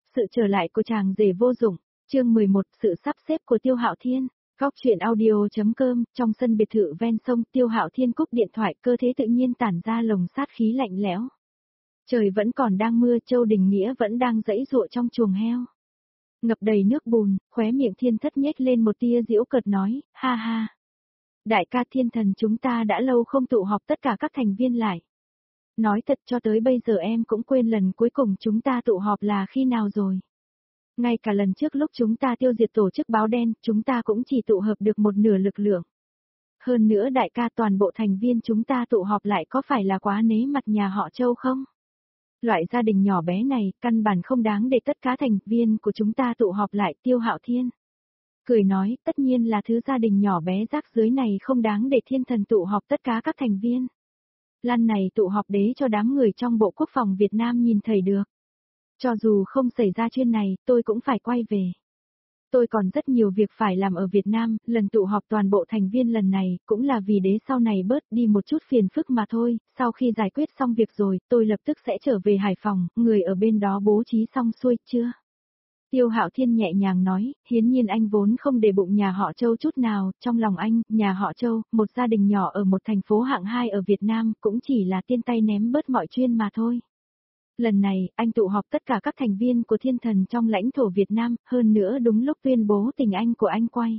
Sự trở lại của chàng rể vô dụng, chương 11, sự sắp xếp của Tiêu Hạo Thiên. Góc truyện audio.com, trong sân biệt thự ven sông, Tiêu Hạo Thiên cúp điện thoại, cơ thể tự nhiên tản ra lồng sát khí lạnh lẽo. Trời vẫn còn đang mưa, Châu Đình Nghĩa vẫn đang giãy giụa trong chuồng heo. Ngập đầy nước bùn, khóe miệng Thiên Thất nhếch lên một tia giễu cợt nói, ha ha. Đại ca Thiên Thần, chúng ta đã lâu không tụ họp tất cả các thành viên lại. Nói thật, cho tới bây giờ em cũng quên lần cuối cùng chúng ta tụ họp là khi nào rồi. Ngay cả lần trước lúc chúng ta tiêu diệt tổ chức báo đen, chúng ta cũng chỉ tụ hợp được một nửa lực lượng. Hơn nữa đại ca, toàn bộ thành viên chúng ta tụ họp lại có phải là quá nể mặt nhà họ Châu không? Loại gia đình nhỏ bé này, căn bản không đáng để tất cả thành viên của chúng ta tụ họp lại. Tiêu Hạo Thiên cười nói, tất nhiên là thứ gia đình nhỏ bé rác rưởi này không đáng để Thiên Thần tụ họp tất cả các thành viên. Lần này tụ họp đế cho đám người trong Bộ Quốc phòng Việt Nam nhìn thấy được. Cho dù không xảy ra chuyện này, tôi cũng phải quay về. Tôi còn rất nhiều việc phải làm ở Việt Nam, lần tụ họp toàn bộ thành viên lần này, cũng là vì đế sau này bớt đi một chút phiền phức mà thôi. Sau khi giải quyết xong việc rồi, tôi lập tức sẽ trở về Hải Phòng, người ở bên đó bố trí xong xuôi chưa? Tiêu Hạo Thiên nhẹ nhàng nói, hiển nhiên anh vốn không để bụng nhà họ Châu chút nào, trong lòng anh, nhà họ Châu, một gia đình nhỏ ở một thành phố hạng 2 ở Việt Nam, cũng chỉ là tiên tay ném bớt mọi chuyện mà thôi. Lần này, anh tụ họp tất cả các thành viên của Thiên Thần trong lãnh thổ Việt Nam, hơn nữa đúng lúc tuyên bố tình anh của anh quay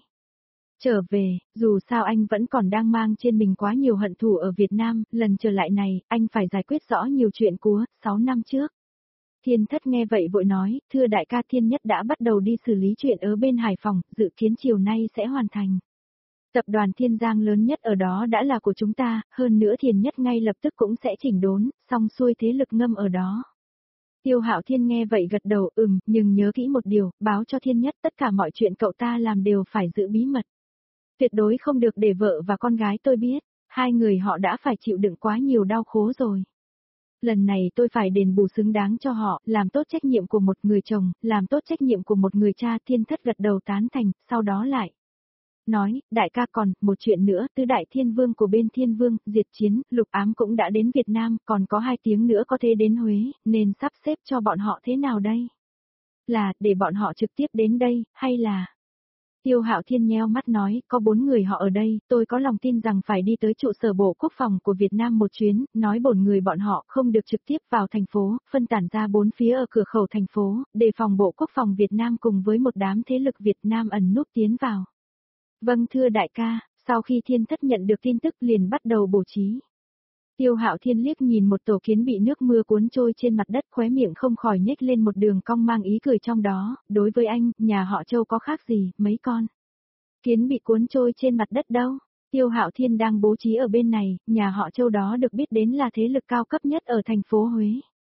trở về, dù sao anh vẫn còn đang mang trên mình quá nhiều hận thù ở Việt Nam, lần trở lại này, anh phải giải quyết rõ nhiều chuyện của 6 năm trước. Thiên Thất nghe vậy vội nói, thưa đại ca, Thiên Nhất đã bắt đầu đi xử lý chuyện ở bên Hải Phòng, dự kiến chiều nay sẽ hoàn thành. Tập đoàn Thiên Giang lớn nhất ở đó đã là của chúng ta, hơn nữa Thiên Nhất ngay lập tức cũng sẽ chỉnh đốn, xong xuôi thế lực ngâm ở đó. Tiêu Hạo Thiên nghe vậy gật đầu, nhưng nhớ kỹ một điều, báo cho Thiên Nhất tất cả mọi chuyện cậu ta làm đều phải giữ bí mật. Tuyệt đối không được để vợ và con gái tôi biết, hai người họ đã phải chịu đựng quá nhiều đau khổ rồi. Lần này tôi phải đền bù xứng đáng cho họ, làm tốt trách nhiệm của một người chồng, làm tốt trách nhiệm của một người cha. Thiên Thất gật đầu tán thành, sau đó lại nói, đại ca còn, một chuyện nữa, tứ đại thiên vương của bên Thiên Vương, Diệt Chiến, Lục Ám cũng đã đến Việt Nam, còn có 2 tiếng nữa có thể đến Huế, nên sắp xếp cho bọn họ thế nào đây? Là, để bọn họ trực tiếp đến đây, hay là... Tiêu Hạo Thiên nheo mắt nói, có 4 người họ ở đây, tôi có lòng tin rằng phải đi tới trụ sở Bộ Quốc phòng của Việt Nam một chuyến, nói bổn người bọn họ không được trực tiếp vào thành phố, phân tản ra 4 phía ở cửa khẩu thành phố, đề phòng Bộ Quốc phòng Việt Nam cùng với một đám thế lực Việt Nam ẩn núp tiến vào. Vâng thưa đại ca, sau khi Thiên Thất nhận được tin tức liền bắt đầu bố trí. Tiêu Hạo Thiên liếc nhìn một tổ kiến bị nước mưa cuốn trôi trên mặt đất, khóe miệng không khỏi nhếch lên một đường cong mang ý cười trong đó, đối với anh, nhà họ Châu có khác gì, mấy con kiến bị cuốn trôi trên mặt đất đâu. Tiêu Hạo Thiên đang bố trí ở bên này, nhà họ Châu đó được biết đến là thế lực cao cấp nhất ở thành phố Huế.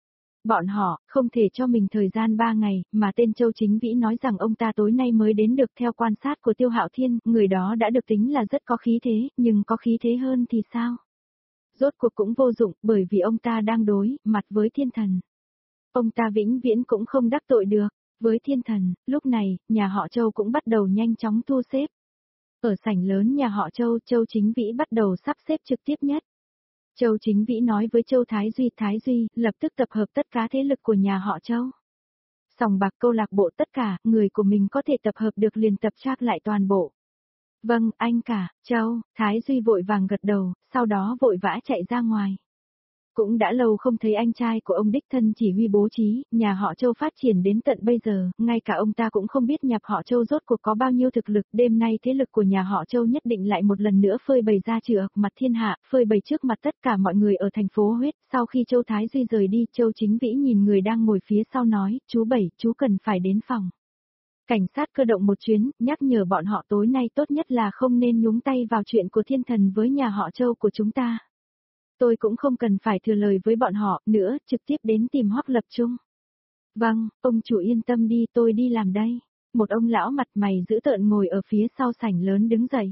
Bọn họ không thể cho mình thời gian 3 ngày, mà tên Châu Chính Vĩ nói rằng ông ta tối nay mới đến được. Theo quan sát của Tiêu Hạo Thiên, người đó đã được tính là rất có khí thế, nhưng có khí thế hơn thì sao? Rốt cuộc cũng vô dụng, bởi vì ông ta đang đối mặt với Thiên Thần. Ông ta vĩnh viễn cũng không đắc tội được với Thiên Thần. Lúc này, nhà họ Châu cũng bắt đầu nhanh chóng thu xếp. Ở sảnh lớn nhà họ Châu, Châu Chính Vĩ bắt đầu sắp xếp trực tiếp nhất. Châu Chính Vĩ nói với Châu Thái Duy, lập tức tập hợp tất cả thế lực của nhà họ Châu. Sòng bạc, câu lạc bộ, tất cả, người của mình có thể tập hợp được liền tập trác lại toàn bộ. Vâng, anh cả. Châu Thái Duy vội vàng gật đầu, sau đó vội vã chạy ra ngoài. Cũng đã lâu không thấy anh trai của ông đích thân chỉ huy bố trí, nhà họ Châu phát triển đến tận bây giờ, ngay cả ông ta cũng không biết nhà họ Châu rốt cuộc có bao nhiêu thực lực. Đêm nay thế lực của nhà họ Châu nhất định lại một lần nữa phơi bày ra trước mặt thiên hạ, phơi bày trước mặt tất cả mọi người ở thành phố Huế. Sau khi Châu Thái Duy rời đi, Châu Chính Vĩ nhìn người đang ngồi phía sau nói, chú Bảy, chú cần phải đến phòng cảnh sát cơ động một chuyến, nhắc nhở bọn họ tối nay tốt nhất là không nên nhúng tay vào chuyện của Thiên Thần với nhà họ Châu của chúng ta. Tôi cũng không cần phải thừa lời với bọn họ nữa, trực tiếp đến tìm Hoắc Lập Trung. Vâng, ông chủ yên tâm đi, tôi đi làm đây. Một ông lão mặt mày dữ tợn ngồi ở phía sau sảnh lớn đứng dậy.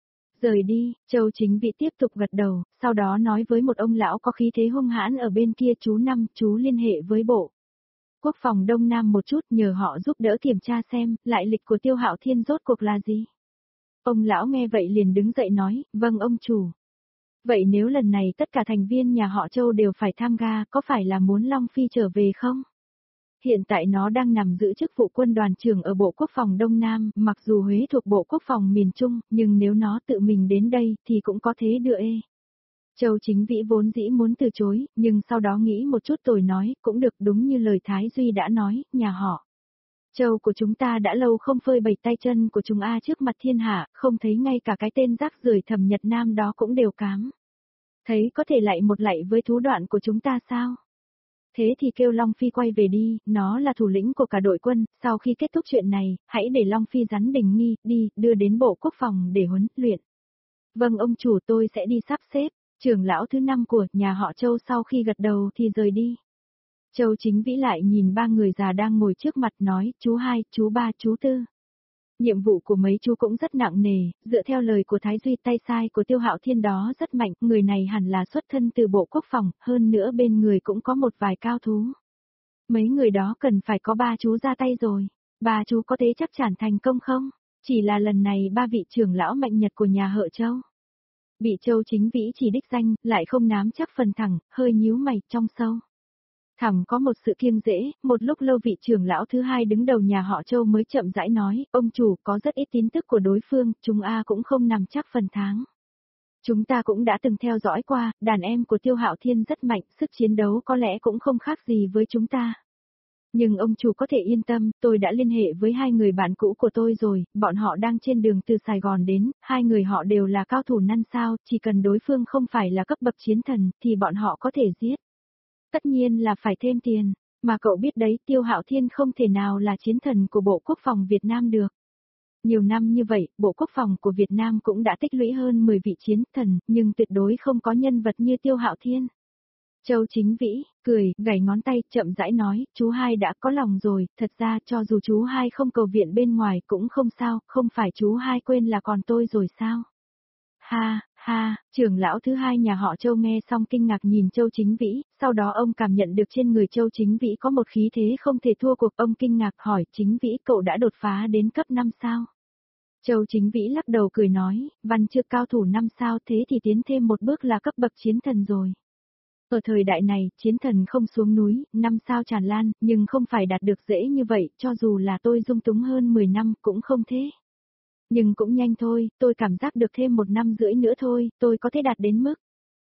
Rời đi, Châu Chính Vĩ tiếp tục gật đầu, sau đó nói với một ông lão có khí thế hung hãn ở bên kia, chú Năm, chú liên hệ với Bộ Quốc phòng Đông Nam một chút, nhờ họ giúp đỡ kiểm tra xem, lại lịch của Tiêu Hạo Thiên rốt cuộc là gì. Ông lão nghe vậy liền đứng dậy nói, vâng ông chủ. Vậy nếu lần này tất cả thành viên nhà họ Châu đều phải tham gia, có phải là muốn Long Phi trở về không? Hiện tại nó đang nằm giữ chức vụ quân đoàn trưởng ở Bộ Quốc phòng Đông Nam, mặc dù Huế thuộc Bộ Quốc phòng miền Trung, nhưng nếu nó tự mình đến đây thì cũng có thế đưa ê. Châu Chính Vĩ vốn dĩ muốn từ chối, nhưng sau đó nghĩ một chút rồi nói, cũng được, đúng như lời Thái Duy đã nói, nhà họ Châu của chúng ta đã lâu không phơi bày tay chân của chúng trước mặt thiên hạ, không thấy ngay cả cái tên rác rưởi Thẩm Nhật Nam đó cũng đều cám. Thấy có thể lại một lạy với thú đoạn của chúng ta sao? Thế thì kêu Long Phi quay về đi, nó là thủ lĩnh của cả đội quân, sau khi kết thúc chuyện này, hãy để Long Phi rắn đình nghi, đi, đưa đến Bộ Quốc phòng để huấn luyện. Vâng ông chủ, tôi sẽ đi sắp xếp. Trưởng lão thứ 5 của nhà họ Châu sau khi gật đầu thì rời đi. Châu Chính Vĩ lại nhìn ba người già đang ngồi trước mặt nói, chú 2, chú 3, chú 4. Nhiệm vụ của mấy chú cũng rất nặng nề, dựa theo lời của Thái Duy, tay sai của Tiêu Hạo Thiên đó rất mạnh, người này hẳn là xuất thân từ Bộ Quốc phòng, hơn nữa bên người cũng có một vài cao thú. Mấy người đó cần phải có ba chú ra tay rồi. Ba chú có thế chắc chắn thành công không? Chỉ là lần này ba vị trưởng lão mạnh nhật của nhà họ Châu. Bị Châu Chính Vĩ chỉ đích danh, lại không nắm chắc phần thẳng, hơi nhíu mày trong sâu. Thẳng có một sự kiêng dễ, một lúc lâu vị trưởng lão thứ 2 đứng đầu nhà họ Châu mới chậm rãi nói, ông chủ có rất ít tin tức của đối phương, chúng cũng không nằm chắc phần thắng. Chúng ta cũng đã từng theo dõi qua, đàn em của Tiêu Hạo Thiên rất mạnh, sức chiến đấu có lẽ cũng không khác gì với chúng ta. Nhưng ông chủ có thể yên tâm, tôi đã liên hệ với hai người bạn cũ của tôi rồi, bọn họ đang trên đường từ Sài Gòn đến, hai người họ đều là cao thủ năn sao, chỉ cần đối phương không phải là cấp bậc chiến thần, thì bọn họ có thể giết. Tất nhiên là phải thêm tiền, mà cậu biết đấy, Tiêu Hạo Thiên không thể nào là chiến thần của Bộ Quốc phòng Việt Nam được. Nhiều năm như vậy, Bộ Quốc phòng của Việt Nam cũng đã tích lũy hơn 10 vị chiến thần, nhưng tuyệt đối không có nhân vật như Tiêu Hạo Thiên. Châu Chính Vĩ, cười, gảy ngón tay, chậm rãi nói, chú 2 đã có lòng rồi, thật ra cho dù chú 2 không cầu viện bên ngoài cũng không sao, không phải chú 2 quên là còn tôi rồi sao? Ha, ha, trưởng lão thứ 2 nhà họ Châu nghe xong kinh ngạc nhìn Châu Chính Vĩ, sau đó ông cảm nhận được trên người Châu Chính Vĩ có một khí thế không thể thua cuộc, ông kinh ngạc hỏi, Chính Vĩ cậu đã đột phá đến cấp 5 sao? Châu Chính Vĩ lắc đầu cười nói, văn chưa cao thủ 5 sao thế thì tiến thêm một bước là cấp bậc chiến thần rồi. Ở thời đại này, chiến thần không xuống núi, 5 sao tràn lan, nhưng không phải đạt được dễ như vậy, cho dù là tôi dung túng hơn 10 năm cũng không thế. Nhưng cũng nhanh thôi, tôi cảm giác được thêm 1 năm rưỡi nữa thôi, tôi có thể đạt đến mức.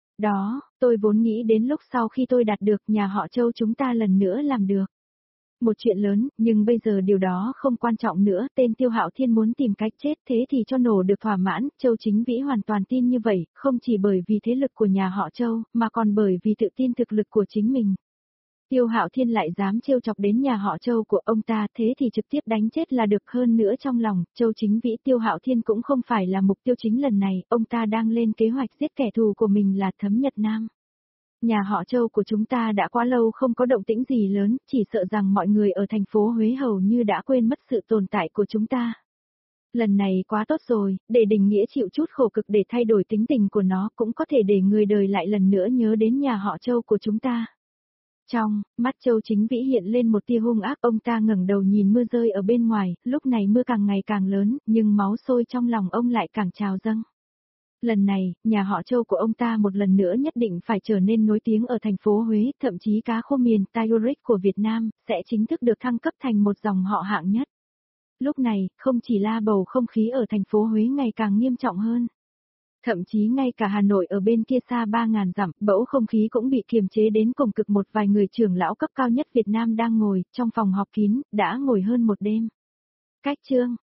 Đó, tôi vốn nghĩ đến lúc sau khi tôi đạt được nhà họ Châu chúng ta lần nữa làm được. Một chuyện lớn, nhưng bây giờ điều đó không quan trọng nữa, tên Tiêu Hạo Thiên muốn tìm cách chết thế thì cho nổ được thỏa mãn, Châu Chính Vĩ hoàn toàn tin như vậy, không chỉ bởi vì thế lực của nhà họ Châu, mà còn bởi vì tự tin thực lực của chính mình. Tiêu Hạo Thiên lại dám trêu chọc đến nhà họ Châu của ông ta, thế thì trực tiếp đánh chết là được. Hơn nữa trong lòng, Châu Chính Vĩ Tiêu Hạo Thiên cũng không phải là mục tiêu chính lần này, ông ta đang lên kế hoạch giết kẻ thù của mình là Thấm Nhật Nam. Nhà họ Châu của chúng ta đã quá lâu không có động tĩnh gì lớn, chỉ sợ rằng mọi người ở thành phố Huế hầu như đã quên mất sự tồn tại của chúng ta. Lần này quá tốt rồi, để Đình Nghĩa chịu chút khổ cực để thay đổi tính tình của nó, cũng có thể để người đời lại lần nữa nhớ đến nhà họ Châu của chúng ta. Trong mắt Châu Chính Vĩ hiện lên một tia hung ác, ông ta ngẩng đầu nhìn mưa rơi ở bên ngoài, lúc này mưa càng ngày càng lớn, nhưng máu sôi trong lòng ông lại càng trào dâng. Lần này, nhà họ Châu của ông ta một lần nữa nhất định phải trở nên nổi tiếng ở thành phố Huế, thậm chí cá khô miền Tigeric của Việt Nam, sẽ chính thức được thăng cấp thành một dòng họ hạng nhất. Lúc này, không chỉ là bầu không khí ở thành phố Huế ngày càng nghiêm trọng hơn. Thậm chí ngay cả Hà Nội ở bên kia xa 3.000 dặm, bỗng không khí cũng bị kiềm chế đến cùng cực. Một vài người trưởng lão cấp cao nhất Việt Nam đang ngồi, trong phòng họp kín, đã ngồi hơn một đêm. Cách chương